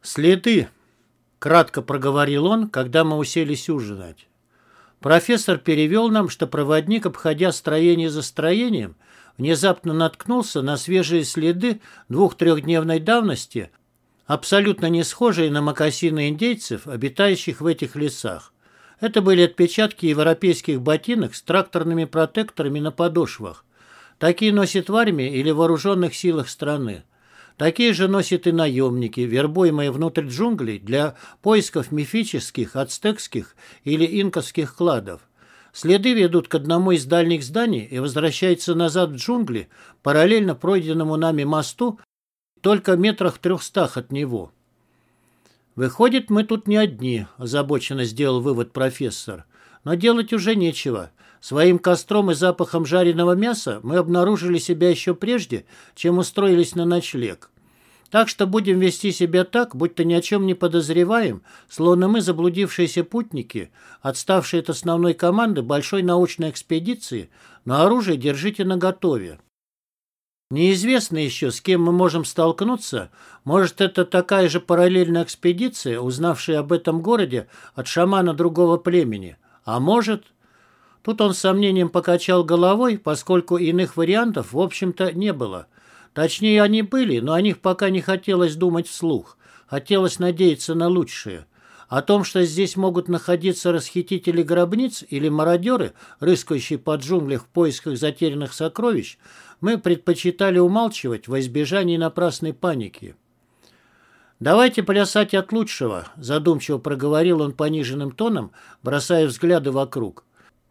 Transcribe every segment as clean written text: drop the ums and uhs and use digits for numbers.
«Следы», — кратко проговорил он, когда мы уселись ужинать. Профессор перевел нам, что проводник, обходя строение за строением, внезапно наткнулся на свежие следы 2-3-дневной давности, абсолютно не схожие на мокасины индейцев, обитающих в этих лесах. Это были отпечатки европейских ботинок с тракторными протекторами на подошвах. Такие носят в армии или вооруженных силах страны. Такие же носят и наемники, вербуемые внутрь джунглей для поисков мифических, ацтекских или инковских кладов. Следы ведут к одному из дальних зданий и возвращаются назад в джунгли, параллельно пройденному нами мосту, только метрах 300 от него. «Выходит, мы тут не одни», – озабоченно сделал вывод профессор. «Но делать уже нечего. Своим костром и запахом жареного мяса мы обнаружили себя еще прежде, чем устроились на ночлег. Так что будем вести себя так, будто ни о чем не подозреваем, словно мы заблудившиеся путники, отставшие от основной команды большой научной экспедиции, но оружие держите наготове. Неизвестно еще, с кем мы можем столкнуться. Может, это такая же параллельная экспедиция, узнавшая об этом городе от шамана другого племени. А может...» Тут он с сомнением покачал головой, поскольку иных вариантов, в общем-то, не было. Точнее, они были, но о них пока не хотелось думать вслух. Хотелось надеяться на лучшее. О том, что здесь могут находиться расхитители гробниц или мародеры, рыскающие по джунглям в поисках затерянных сокровищ, мы предпочитали умалчивать во избежание напрасной паники. «Давайте плясать от лучшего», – задумчиво проговорил он пониженным тоном, бросая взгляды вокруг.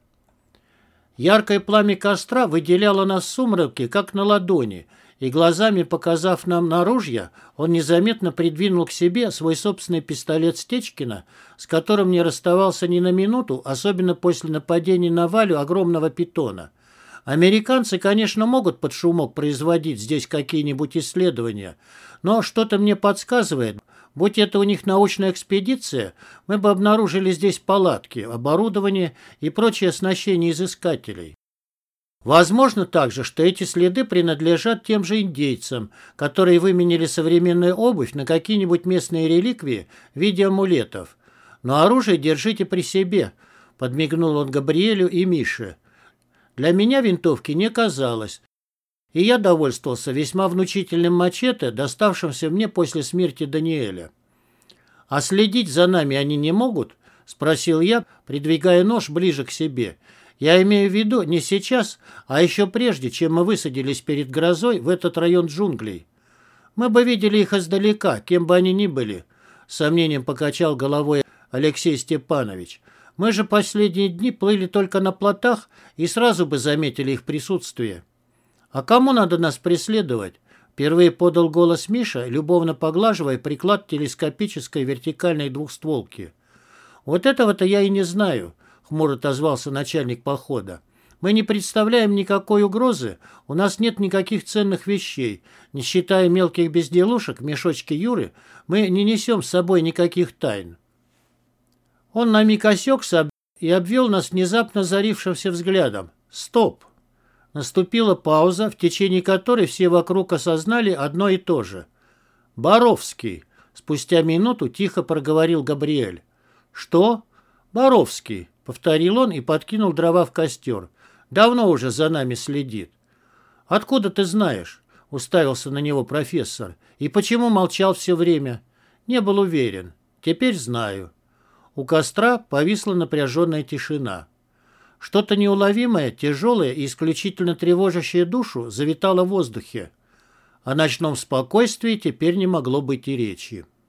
Яркое пламя костра выделяло нас в сумраке, как на ладони, и глазами показав нам на ружья, он незаметно придвинул к себе свой собственный пистолет Стечкина, с которым не расставался ни на минуту, особенно после нападения на Валю огромного питона. Американцы, конечно, могут под шумок производить здесь какие-нибудь исследования, но что-то мне подсказывает, будь это у них научная экспедиция, мы бы обнаружили здесь палатки, оборудование и прочее оснащение изыскателей. Возможно также, что эти следы принадлежат тем же индейцам, которые выменили современную обувь на какие-нибудь местные реликвии в виде амулетов. Но оружие держите при себе, подмигнул он Габриэлю и Мише. Для меня винтовки не казалось, и я довольствовался весьма внушительным мачете, доставшимся мне после смерти Даниэля. «А следить за нами они не могут?» – спросил я, придвигая нож ближе к себе. «Я имею в виду не сейчас, а еще прежде, чем мы высадились перед грозой в этот район джунглей. Мы бы видели их издалека, кем бы они ни были», – с сомнением покачал головой Алексей Степанович. «Мы же последние дни плыли только на плотах и сразу бы заметили их присутствие». «А кому надо нас преследовать?» – впервые подал голос Миша, любовно поглаживая приклад телескопической вертикальной двухстволки. «Вот этого-то я и не знаю», – хмуро отозвался начальник похода. «Мы не представляем никакой угрозы, у нас нет никаких ценных вещей. Не считая мелких безделушек в мешочке Юры, мы не несем с собой никаких тайн». Он на миг осекся и обвел нас внезапно зарившимся взглядом. «Стоп!» Наступила пауза, в течение которой все вокруг осознали одно и то же. «Боровский!» – спустя минуту тихо проговорил Габриэль. «Что?» «Боровский!» – повторил он и подкинул дрова в костер. «Давно уже за нами следит». «Откуда ты знаешь?» – уставился на него профессор. «И почему молчал все время?» «Не был уверен. Теперь знаю». У костра повисла напряженная тишина. Что-то неуловимое, тяжелое и исключительно тревожащее душу завитало в воздухе. О ночном спокойствии теперь не могло быть и речи.